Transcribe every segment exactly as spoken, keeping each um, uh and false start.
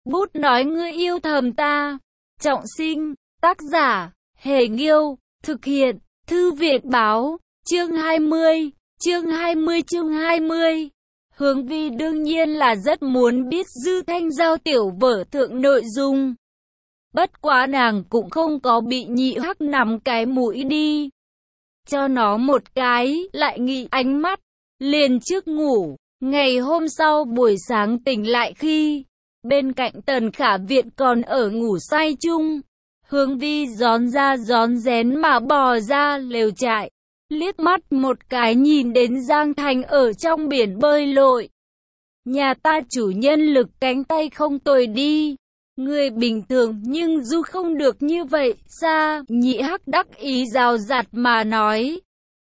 Bút nói ngươi yêu thầm ta. Trọng sinh, tác giả, Hề Nghiêu, thực hiện, Thư viện Báo, chương hai mươi, chương hai mươi chương hai mươi. Hướng Vi đương nhiên là rất muốn biết Dư Thanh Giao tiểu vở thượng nội dung. Bất quá nàng cũng không có bị Nhị Hắc nắm cái mũi đi. Cho nó một cái, lại nghĩ ánh mắt, liền trước ngủ. Ngày hôm sau buổi sáng tỉnh lại khi, bên cạnh Tần Khả Viện còn ở ngủ say chung. Hướng Vi rón ra rón rén mà bò ra lều trại, liếc mắt một cái nhìn đến Giang Thành ở trong biển bơi lội. Nhà ta chủ nhân lực cánh tay không tồi đi. Người bình thường nhưng du không được như vậy, xa, Nhị Hắc đắc ý rào rạt mà nói.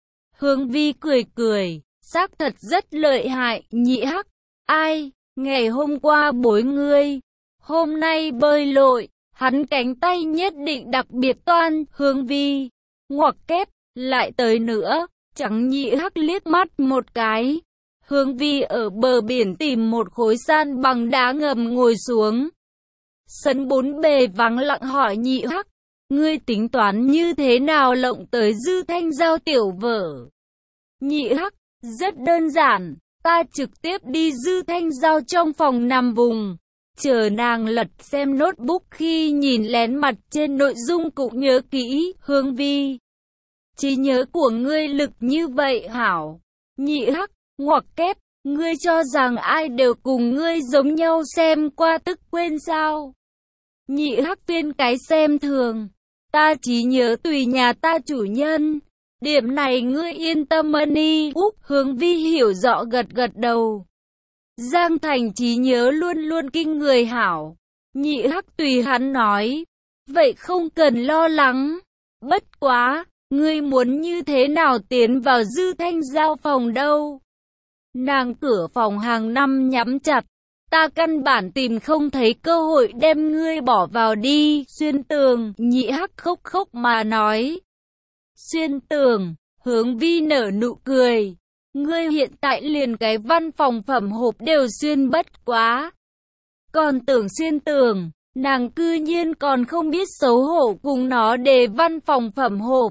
Hướng Vi cười cười, xác thật rất lợi hại, Nhị Hắc. Ai, ngày hôm qua bối ngươi, hôm nay bơi lội, hắn cánh tay nhất định đặc biệt toan, Hướng Vi. Ngoặc kép, lại tới nữa, chẳng Nhị Hắc liếc mắt một cái. Hướng Vi ở bờ biển tìm một khối san bằng đá ngầm ngồi xuống. Sân bốn bề vắng lặng hỏi Nhị Hắc, ngươi tính toán như thế nào lộng tới Dư Thanh Giao tiểu vở? Nhị Hắc, rất đơn giản, ta trực tiếp đi Dư Thanh Giao trong phòng nằm vùng, chờ nàng lật xem notebook khi nhìn lén mặt trên nội dung cũng nhớ kỹ. Hướng Vi, trí nhớ của ngươi lực như vậy hảo. Nhị Hắc, ngoặc kép, ngươi cho rằng ai đều cùng ngươi giống nhau xem qua tức quên sao? Nhị Hắc viên cái xem thường, ta trí nhớ tùy nhà ta chủ nhân. Điểm này ngươi yên tâm đi. Úc, Hướng Vi hiểu rõ gật gật đầu. Giang Thành trí nhớ luôn luôn kinh người hảo. Nhị Hắc tùy hắn nói, vậy không cần lo lắng. Bất quá, ngươi muốn như thế nào tiến vào Dư Thanh Giao phòng đâu? Nàng cửa phòng hàng năm nhắm chặt, ta căn bản tìm không thấy cơ hội đem ngươi bỏ vào đi. Xuyên tường, Nhị Hắc khóc khóc mà nói. Xuyên tường, Hướng Vi nở nụ cười. Ngươi hiện tại liền cái văn phòng phẩm hộp đều xuyên bất quá. Còn tưởng xuyên tường, nàng cư nhiên còn không biết xấu hổ cùng nó đề văn phòng phẩm hộp.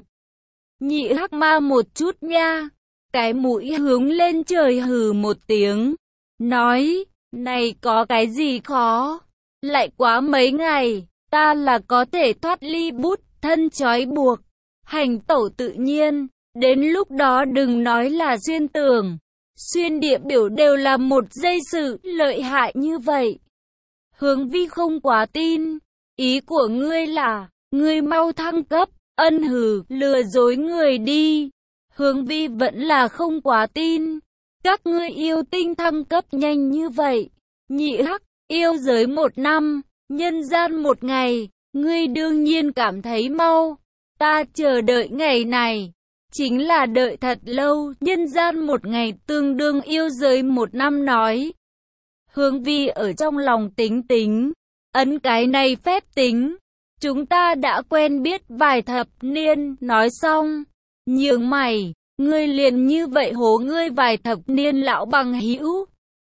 Nhị Hắc ma một chút nha. Cái mũi hướng lên trời hừ một tiếng. Nói, này có cái gì khó. Lại quá mấy ngày, ta là có thể thoát ly bút thân trói buộc. Hành tẩu tự nhiên, đến lúc đó đừng nói là xuyên tường, xuyên địa biểu đều là một dây sự lợi hại như vậy. Hướng Vi không quá tin, ý của ngươi là, ngươi mau thăng cấp, ân hừ, lừa dối người đi. Hướng Vi vẫn là không quá tin, các ngươi yêu tinh thăng cấp nhanh như vậy. Nhị Hắc, yêu giới một năm, nhân gian một ngày, ngươi đương nhiên cảm thấy mau. Ta chờ đợi ngày này, chính là đợi thật lâu, nhân gian một ngày tương đương yêu giới một năm nói. Hướng Vi ở trong lòng tính tính, ấn cái này phép tính, chúng ta đã quen biết vài thập niên, nói xong, nhướng mày, ngươi liền như vậy hố ngươi vài thập niên lão bằng hữu.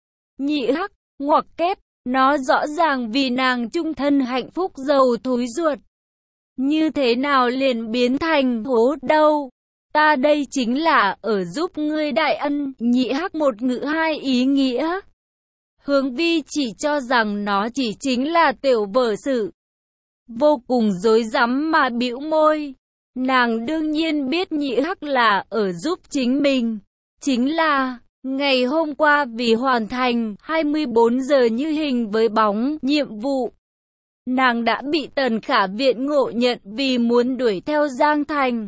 Nhị Hắc, ngoặc kép, nó rõ ràng vì nàng chung thân hạnh phúc giàu thúi ruột. Như thế nào liền biến thành hố đâu? Ta đây chính là ở giúp ngươi đại ân. Nhị Hắc một ngữ hai ý nghĩa. Hướng Vi chỉ cho rằng nó chỉ chính là tiểu vở sự. Vô cùng rối rắm mà bĩu môi. Nàng đương nhiên biết Nhị Hắc là ở giúp chính mình. Chính là, ngày hôm qua vì hoàn thành hai mươi bốn giờ như hình với bóng nhiệm vụ. Nàng đã bị Tần Khả Viện ngộ nhận vì muốn đuổi theo Giang Thành.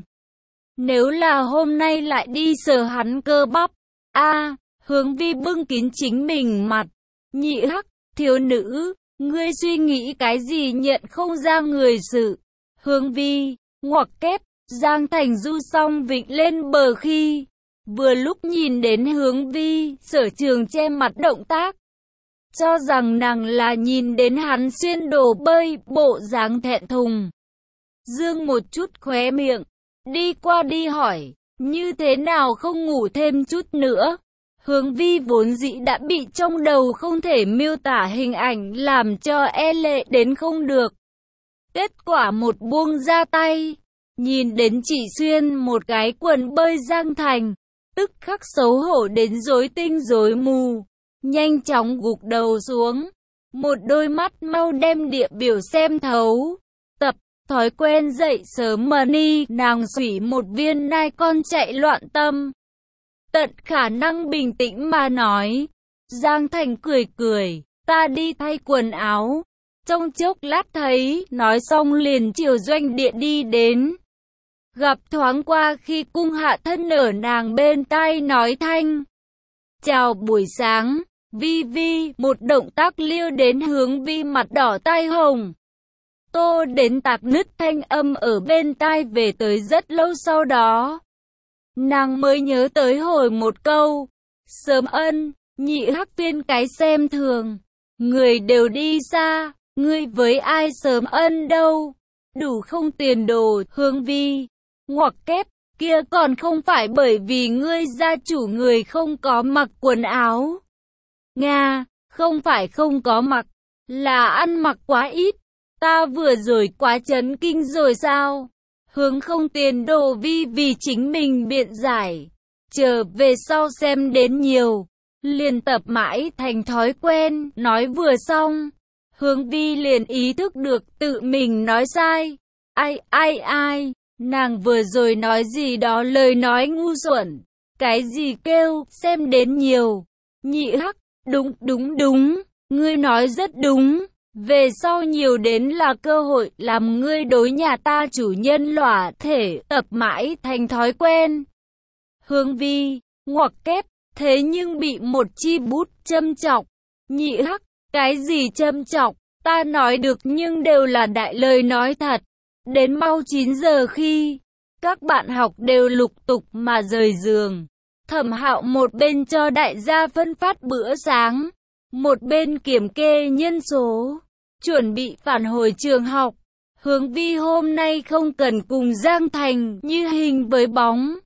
Nếu là hôm nay lại đi sờ hắn cơ bắp. A, à, Hướng Vi bưng kín chính mình mặt. Nhị Hắc, thiếu nữ, ngươi suy nghĩ cái gì nhận không ra người sự. Hướng Vi, ngoặc kép, Giang Thành du xong vịnh lên bờ khi. Vừa lúc nhìn đến Hướng Vi, Sở Trường che mặt động tác. Cho rằng nàng là nhìn đến hắn xuyên đồ bơi, bộ dáng thẹn thùng. Dương một chút khóe miệng, đi qua đi hỏi, như thế nào không ngủ thêm chút nữa? Hướng Vi vốn dĩ đã bị trong đầu không thể miêu tả hình ảnh làm cho e lệ đến không được. Kết quả một buông ra tay, nhìn đến chỉ xuyên một cái quần bơi Giang Thành, tức khắc xấu hổ đến rối tinh rối mù, nhanh chóng gục đầu xuống, một đôi mắt mau đem địa biểu xem thấu. Tập thói quen dậy sớm mà ni, nàng xủy một viên nai con chạy loạn tâm. Tận khả năng bình tĩnh mà nói. Giang Thành cười cười, ta đi thay quần áo. Trong chốc lát thấy, nói xong liền chiều doanh địa đi đến. Gặp thoáng qua khi cung hạ thân ở nàng bên tai nói thanh. Chào buổi sáng, Vi Vi, một động tác liêu đến Hướng Vi mặt đỏ tai hồng. Tô đến tạc nứt thanh âm ở bên tai về tới rất lâu sau đó. Nàng mới nhớ tới hồi một câu. Sớm ân, nhị hắc viên cái xem thường. Người đều đi xa, ngươi với ai sớm ân đâu. Đủ không tiền đồ, Hướng Vi. Ngoặc kép, kia còn không phải bởi vì ngươi gia chủ người không có mặc quần áo. Nga, không phải không có mặc, là ăn mặc quá ít. Ta vừa rồi quá chấn kinh rồi sao? Hướng không tiền đồ Vi vì chính mình biện giải. Chờ về sau xem đến nhiều, liền tập mãi thành thói quen, nói vừa xong. Hướng Vi liền ý thức được tự mình nói sai. Ai ai ai, nàng vừa rồi nói gì đó lời nói ngu xuẩn. Cái gì kêu, xem đến nhiều. Nhị hắc, đúng đúng đúng, ngươi nói rất đúng. Về sau nhiều đến là cơ hội làm ngươi đối nhà ta chủ nhân lỏa thể, tập mãi thành thói quen. Hướng Vi, ngoặc kép, thế nhưng bị một chi bút châm chọc. Nhị hắc, cái gì châm chọc, ta nói được nhưng đều là đại lời nói thật. Đến mau chín giờ khi, các bạn học đều lục tục mà rời giường. Thẩm Hạo một bên cho đại gia phân phát bữa sáng, một bên kiểm kê nhân số, chuẩn bị phản hồi trường học. Hướng Vi hôm nay không cần cùng Giang Thành như hình với bóng.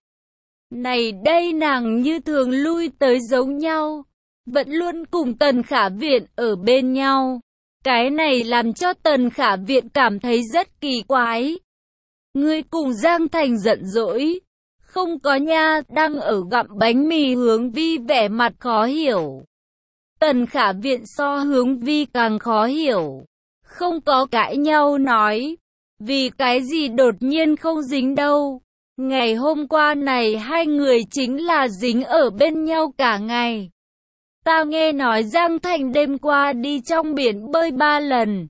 Này đây nàng như thường lui tới giống nhau, vẫn luôn cùng Tần Khả Viện ở bên nhau. Cái này làm cho Tần Khả Viện cảm thấy rất kỳ quái. Ngươi cùng Giang Thành giận dỗi. Không có nha, đang ở gặm bánh mì. Hướng Vi vẻ mặt khó hiểu. Tần Khả Viện so Hướng Vi càng khó hiểu. Không có cãi nhau nói. Vì cái gì đột nhiên không dính đâu. Ngày hôm qua này hai người chính là dính ở bên nhau cả ngày. Ta nghe nói Giang Thành đêm qua đi trong biển bơi ba lần.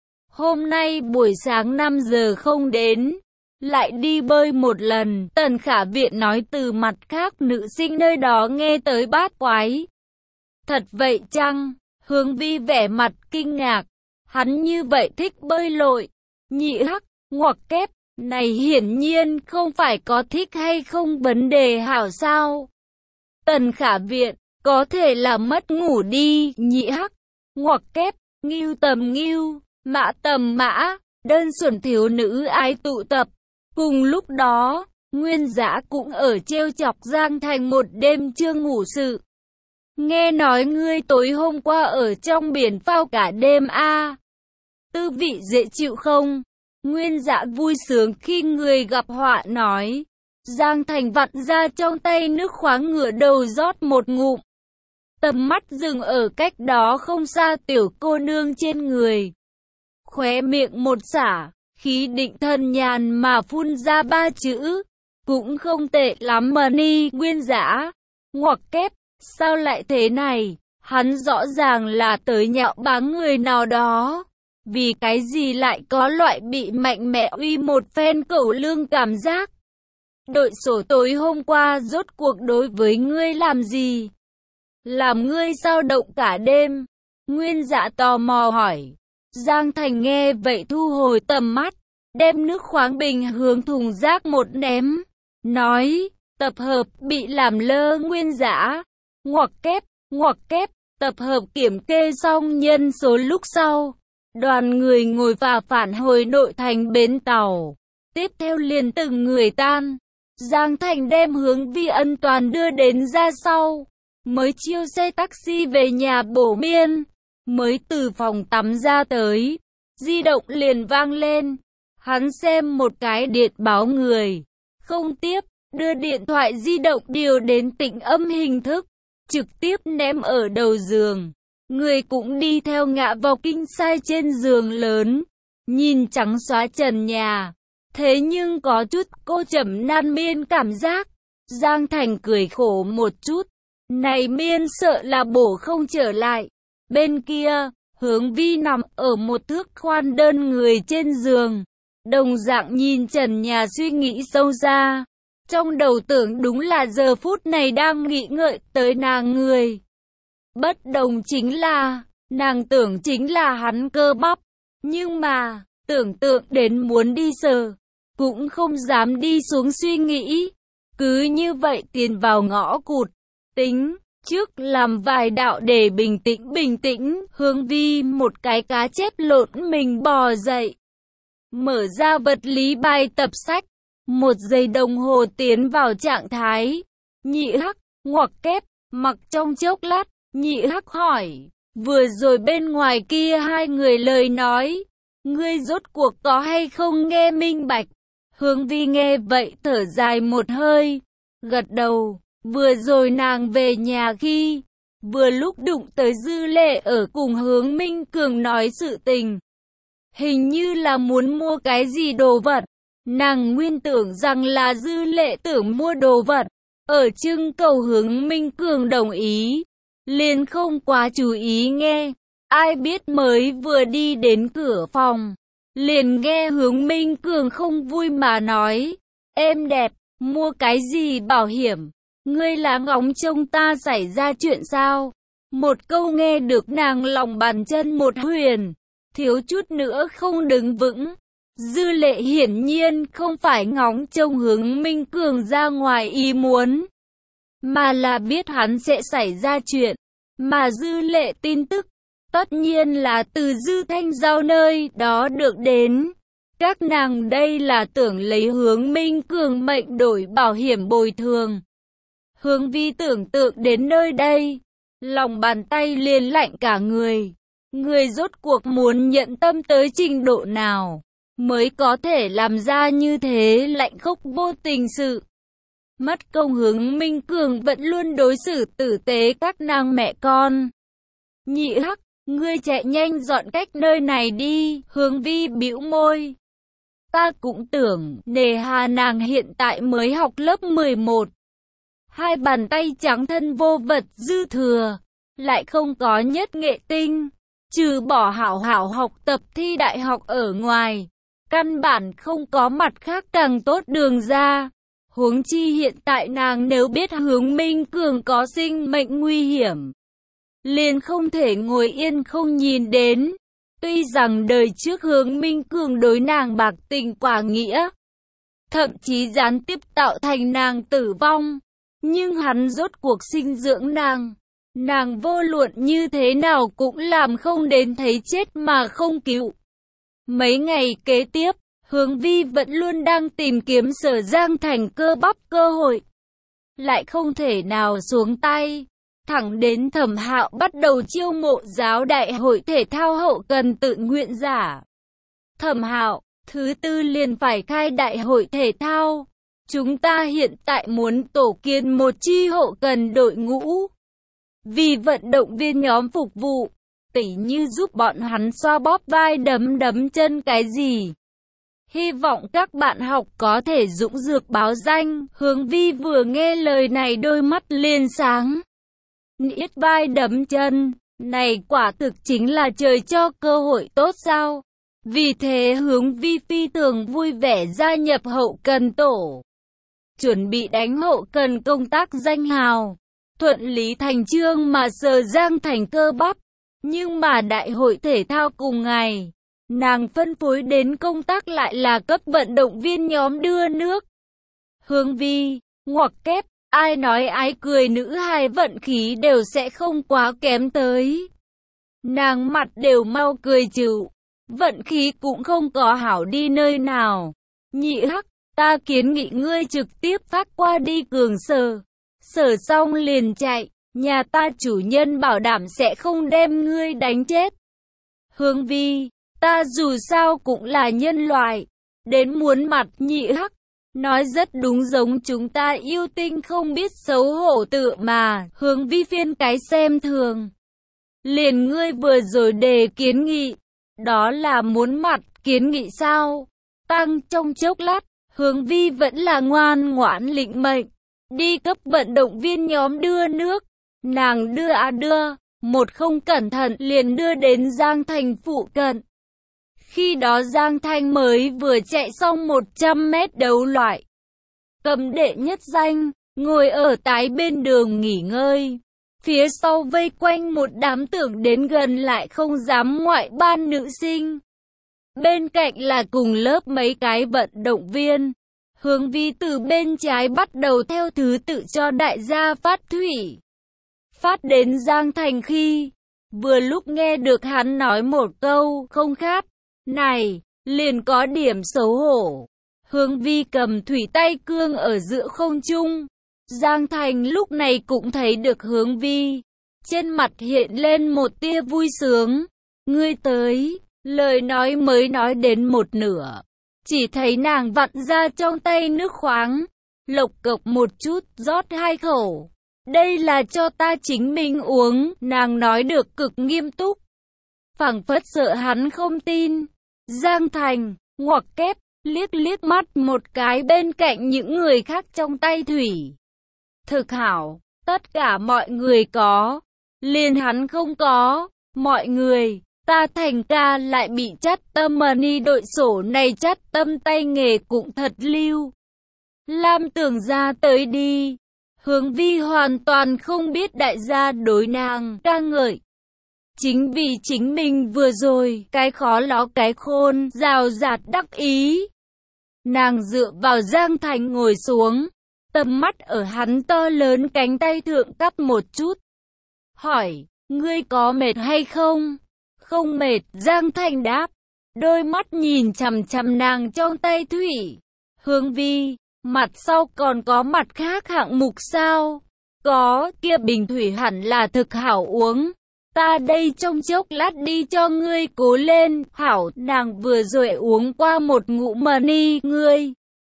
Hôm nay buổi sáng năm giờ không đến. Lại đi bơi một lần. Tần Khả Viện nói từ mặt khác nữ sinh nơi đó nghe tới bát quái. Thật vậy chăng? Hướng Vi vẻ mặt kinh ngạc. Hắn như vậy thích bơi lội. Nhị hắc, ngoặc kép, này hiển nhiên không phải có thích hay không vấn đề hảo sao. Tần Khả Viện, có thể là mất ngủ đi. Nhị hắc, ngoặc kép, ngưu tầm ngưu, mã tầm mã, đơn xuẩn thiếu nữ ái tụ tập. Cùng lúc đó, Nguyên Dã cũng ở trêu chọc Giang Thành một đêm chưa ngủ sự. Nghe nói ngươi tối hôm qua ở trong biển phao cả đêm a, à. Tư vị dễ chịu không? Nguyên Dã vui sướng khi người gặp họa nói. Giang Thành vặn ra trong tay nước khoáng ngửa đầu rót một ngụm. Tầm mắt dừng ở cách đó không xa tiểu cô nương trên người. Khóe miệng một xả, khí định thần nhàn mà phun ra ba chữ. Cũng không tệ lắm mà ni. Nguyên Dã, ngoặc kép, sao lại thế này? Hắn rõ ràng là tới nhạo báng người nào đó. Vì cái gì lại có loại bị mạnh mẽ uy một phen cẩu lương cảm giác? Đội sổ tối hôm qua rốt cuộc đối với ngươi làm gì? Làm ngươi sao động cả đêm? Nguyên Dã tò mò hỏi. Giang Thành nghe vậy thu hồi tầm mắt, đem nước khoáng bình hướng thùng rác một ném. Nói, tập hợp bị làm lơ. Nguyên Dã, ngoặc kép, ngoặc kép, tập hợp kiểm kê xong nhân số lúc sau. Đoàn người ngồi và phản hồi nội thành bến tàu. Tiếp theo liền từng người tan. Giang Thành đem Hướng Vi ân toàn đưa đến ra sau. mới chiêu xe taxi về nhà bổ miên, mới từ phòng tắm ra tới, di động liền vang lên. Hắn xem một cái điện báo người, không tiếp, đưa điện thoại di động điều đến tĩnh âm hình thức, trực tiếp ném ở đầu giường. Người cũng đi theo ngã vào kinh sai trên giường lớn, nhìn trắng xóa trần nhà. Thế nhưng có chút cô trầm nan miên cảm giác. Giang Thành cười khổ một chút. Này miên sợ là bổ không trở lại. Bên kia, Hướng Vi nằm ở một thước khoan đơn người trên giường. Đồng dạng nhìn trần nhà suy nghĩ sâu xa. Trong đầu tưởng đúng là giờ phút này đang nghĩ ngợi tới nàng người. Bất đồng chính là, nàng tưởng chính là hắn cơ bắp. Nhưng mà, tưởng tượng đến muốn đi sờ, cũng không dám đi xuống suy nghĩ. Cứ như vậy tiến vào ngõ cụt. Tính, trước làm vài đạo để bình tĩnh bình tĩnh. Hướng Vi một cái cá chép lộn mình bò dậy. Mở ra vật lý bài tập sách. Một giây đồng hồ tiến vào trạng thái. Nhị Hắc, ngoặc kép, mặc trong chốc lát. Nhị Hắc hỏi, vừa rồi bên ngoài kia hai người lời nói, ngươi rốt cuộc có hay không nghe minh bạch? Hướng Vi nghe vậy thở dài một hơi, gật đầu. Vừa rồi nàng về nhà khi, vừa lúc đụng tới Dư Lệ ở cùng Hướng Minh Cường nói sự tình. Hình như là muốn mua cái gì đồ vật. Nàng nguyên tưởng rằng là Dư Lệ tưởng mua đồ vật, ở trưng cầu Hướng Minh Cường đồng ý. Liền không quá chú ý nghe, ai biết mới vừa đi đến cửa phòng, liền nghe Hướng Minh Cường không vui mà nói, em đẹp, mua cái gì bảo hiểm, ngươi là ngóng trông ta xảy ra chuyện sao? Một câu nghe được nàng lòng bàn chân một huyền, thiếu chút nữa không đứng vững. Dư Lệ hiển nhiên không phải ngóng trông Hướng Minh Cường ra ngoài ý muốn, mà là biết hắn sẽ xảy ra chuyện. Mà Dư Lệ tin tức, tất nhiên là từ Dư Thanh Giao nơi đó được đến. Các nàng đây là tưởng lấy Hướng Minh Cường mệnh đổi bảo hiểm bồi thường. Hướng Vi tưởng tượng đến nơi đây, lòng bàn tay liền lạnh cả người. Người rốt cuộc muốn nhận tâm tới trình độ nào, mới có thể làm ra như thế lạnh khốc vô tình sự. Mất công Hướng Minh Cường vẫn luôn đối xử tử tế các nàng mẹ con. Nhị Hắc, ngươi chạy nhanh dọn cách nơi này đi. Hướng Vi bĩu môi. Ta cũng tưởng, nề hà nàng hiện tại mới học lớp mười một. Hai bàn tay trắng thân vô vật dư thừa, lại không có nhất nghệ tinh. Trừ bỏ hảo hảo học tập thi đại học ở ngoài, căn bản không có mặt khác càng tốt đường ra. Huống chi hiện tại nàng nếu biết Hướng Minh Cường có sinh mệnh nguy hiểm, liền không thể ngồi yên không nhìn đến. Tuy rằng đời trước Hướng Minh Cường đối nàng bạc tình quả nghĩa, thậm chí gián tiếp tạo thành nàng tử vong, nhưng hắn rốt cuộc sinh dưỡng nàng. Nàng vô luận như thế nào cũng làm không đến thấy chết mà không cứu. Mấy ngày kế tiếp, Hướng Vi vẫn luôn đang tìm kiếm Sở Giang Thành cơ bắp cơ hội, lại không thể nào xuống tay. Thẳng đến Thẩm Hạo bắt đầu chiêu mộ giáo đại hội thể thao hậu cần tự nguyện giả. Thẩm Hạo, thứ tư liền phải khai đại hội thể thao. Chúng ta hiện tại muốn tổ kiến một chi hậu cần đội ngũ, vì vận động viên nhóm phục vụ, tỉ như giúp bọn hắn xoa bóp vai đấm đấm chân cái gì. Hy vọng các bạn học có thể dũng dược báo danh. Hướng Vi vừa nghe lời này đôi mắt liền sáng. Niết vai đấm chân, này quả thực chính là trời cho cơ hội tốt sao? Vì thế Hướng Vi phi thường vui vẻ gia nhập hậu cần tổ, chuẩn bị đánh hậu cần công tác danh hào, thuận lý thành chương mà Sở Giang Thành cơ bắp. Nhưng mà đại hội thể thao cùng ngày, nàng phân phối đến công tác lại là cấp vận động viên nhóm đưa nước. Hướng Vi, ngoặc kép, ai nói ái cười nữ hài vận khí đều sẽ không quá kém tới. Nàng mặt đều mau cười chịu, vận khí cũng không có hảo đi nơi nào. Nhị Hắc, ta kiến nghị ngươi trực tiếp phát qua đi Cường Sở. Sở xong liền chạy, nhà ta chủ nhân bảo đảm sẽ không đem ngươi đánh chết. Hướng Vi, ta dù sao cũng là nhân loại, đến muốn mặt. Nhị Hắc, nói rất đúng, giống chúng ta yêu tinh không biết xấu hổ tự mà. Hướng Vi phiên cái xem thường. Liền ngươi vừa rồi đề kiến nghị, đó là muốn mặt. Kiến nghị sao? Tăng trong chốc lát, Hướng Vi vẫn là ngoan ngoãn lĩnh mệnh, đi cấp vận động viên nhóm đưa nước. Nàng đưa à đưa, một không cẩn thận liền đưa đến Giang Thành phụ cận. Khi đó Giang Thành mới vừa chạy xong một trăm mét đấu loại, cầm đệ nhất danh, ngồi ở tái bên đường nghỉ ngơi. Phía sau vây quanh một đám tưởng đến gần lại không dám ngoại ban nữ sinh. Bên cạnh là cùng lớp mấy cái vận động viên. Hướng Vi từ bên trái bắt đầu theo thứ tự cho đại gia phát thủy. Phát đến Giang Thành khi, vừa lúc nghe được hắn nói một câu không khát, này, liền có điểm xấu hổ. Hướng Vi cầm thủy tay cương ở giữa không trung. Giang Thành lúc này cũng thấy được Hướng Vi. Trên mặt hiện lên một tia vui sướng. Ngươi tới, lời nói mới nói đến một nửa. Chỉ thấy nàng vặn ra trong tay nước khoáng. Lộc cộc một chút, rót hai khẩu. Đây là cho ta chính mình uống, nàng nói được cực nghiêm túc. Phảng phất sợ hắn không tin. Giang Thành, ngoặc kép, liếc liếc mắt một cái bên cạnh những người khác trong tay thủy. Thực hảo, tất cả mọi người có, liền hắn không có. Mọi người, ta Thành ca lại bị chắt tâm mà ni đội sổ này chắt tâm tay nghề cũng thật lưu. Lam Tưởng ra tới đi. Hướng Vi hoàn toàn không biết đại gia đối nàng ca ngợi. Chính vì chính mình vừa rồi, cái khó ló cái khôn, rào rạt đắc ý. Nàng dựa vào Giang Thành ngồi xuống, tầm mắt ở hắn to lớn cánh tay thượng cắt một chút. Hỏi, ngươi có mệt hay không? Không mệt, Giang Thành đáp. Đôi mắt nhìn chằm chằm nàng trong tay thủy. Hướng Vi, mặt sau còn có mặt khác hạng mục sao? Có, kia bình thủy hẳn là thực hảo uống. Ta đây trong chốc lát đi cho ngươi cố lên. Hảo, nàng vừa rồi uống qua một ngụm mà ni, ngươi.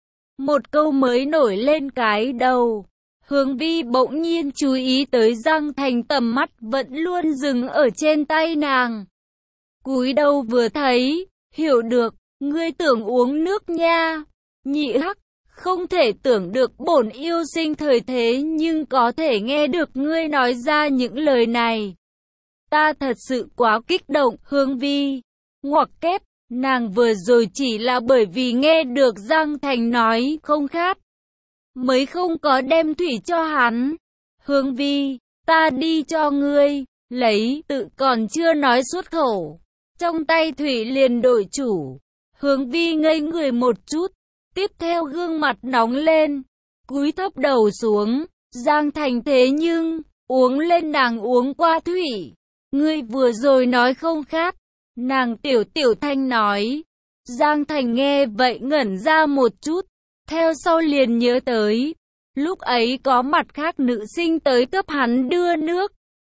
Một câu mới nổi lên cái đầu. Hướng Vi bỗng nhiên chú ý tới Giang Thành, tầm mắt vẫn luôn dừng ở trên tay nàng. Cúi đầu vừa thấy, hiểu được, ngươi tưởng uống nước nha. Nhị Hắc, không thể tưởng được bổn yêu sinh thời thế nhưng có thể nghe được ngươi nói ra những lời này. Ta thật sự quá kích động. Hướng Vi, ngoặc kép, nàng vừa rồi chỉ là bởi vì nghe được Giang Thành nói không khát, mới không có đem thủy cho hắn. Hướng Vi, ta đi cho ngươi, lấy, tự còn chưa nói xuất khẩu. Trong tay thủy liền đổi chủ. Hướng Vi ngây người một chút, tiếp theo gương mặt nóng lên, cúi thấp đầu xuống. Giang Thành thế nhưng, uống lên, nàng uống qua thủy. Ngươi vừa rồi nói không khát. Nàng tiểu tiểu thanh nói. Giang Thành nghe vậy ngẩn ra một chút, theo sau liền nhớ tới. Lúc ấy có mặt khác nữ sinh tới cấp hắn đưa nước.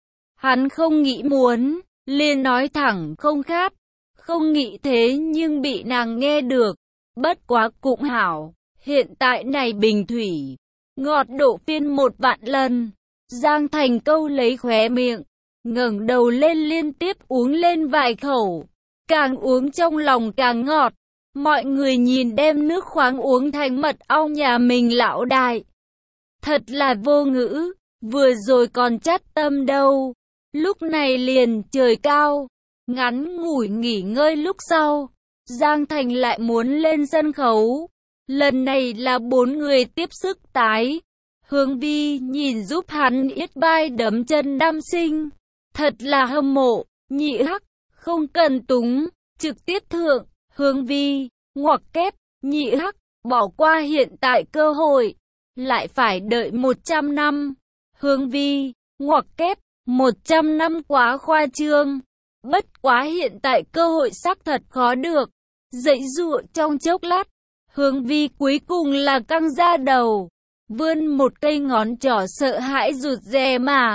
Hắn không nghĩ muốn, liền nói thẳng không khát. Không nghĩ thế nhưng bị nàng nghe được. Bất quá cũng hảo, hiện tại này bình thủy, ngọt độ phiên một vạn lần. Giang Thành câu lấy khóe miệng, ngẩng đầu lên liên tiếp uống lên vài khẩu. Càng uống trong lòng càng ngọt. Mọi người nhìn đem nước khoáng uống thành mật ong nhà mình lão đại. Thật là vô ngữ, vừa rồi còn chắt tâm đâu. Lúc này liền trời cao, ngắn ngủi nghỉ ngơi lúc sau. Giang Thành lại muốn lên sân khấu. Lần này là bốn người tiếp sức tái. Hướng Vi nhìn giúp hắn yết vai đấm chân đam sinh. Thật là hâm mộ. Nhị Hắc, không cần túng, trực tiếp thượng. Hướng Vi, ngoặc kép, Nhị Hắc, bỏ qua hiện tại cơ hội. Lại phải đợi một trăm năm. Hướng Vi, ngoặc kép, một trăm năm quá khoa trương. Bất quá hiện tại cơ hội xác thật khó được. Dậy dụa trong chốc lát, Hướng Vi cuối cùng là căng ra đầu, vươn một cây ngón trỏ sợ hãi rụt rè mà.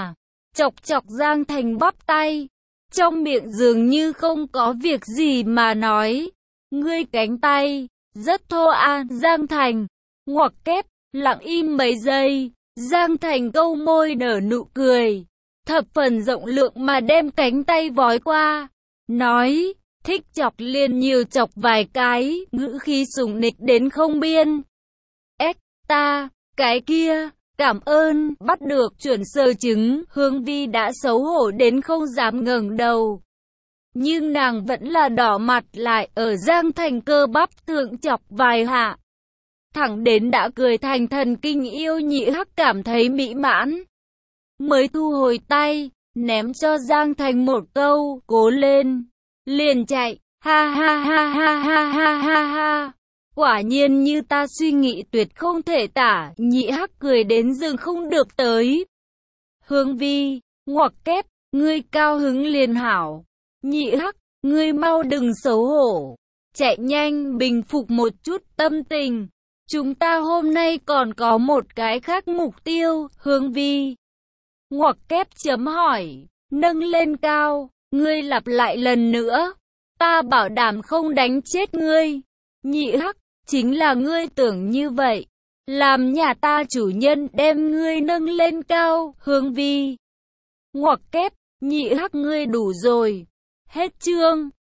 chọc chọc Giang Thành bắp tay. Trong miệng dường như không có việc gì mà nói. Ngươi cánh tay, rất thô à, Giang Thành. Ngoặc kép, lặng im mấy giây. Giang Thành câu môi nở nụ cười. Thập phần rộng lượng mà đem cánh tay vói qua. Nói, thích chọc liền nhiều chọc vài cái, ngữ khí sủng nịch đến không biên. Ếch, ta, cái kia, cảm ơn, bắt được chuẩn sơ chứng, Hương Vi đã xấu hổ đến không dám ngẩng đầu. Nhưng nàng vẫn là đỏ mặt lại ở Giang Thành cơ bắp thượng chọc vài hạ. Thẳng đến đã cười thành thần kinh yêu nhị hắc cảm thấy mỹ mãn. Mới thu hồi tay, ném cho Giang Thành một câu, cố lên, liền chạy, ha ha ha ha ha ha ha ha. Quả nhiên như ta suy nghĩ tuyệt không thể tả, nhị hắc cười đến dừng không được tới. Hương Vi, ngoặc kép, ngươi cao hứng liền hảo. Nhị hắc, ngươi mau đừng xấu hổ. Chạy nhanh bình phục một chút tâm tình. Chúng ta hôm nay còn có một cái khác mục tiêu, Hương Vi. Ngoặc kép chấm hỏi, nâng lên cao, ngươi lặp lại lần nữa. Ta bảo đảm không đánh chết ngươi. Nhị hắc, chính là ngươi tưởng như vậy. Làm nhà ta chủ nhân đem ngươi nâng lên cao, Hương Vi. Ngoặc kép, nhị hắc ngươi đủ rồi. Hết chương.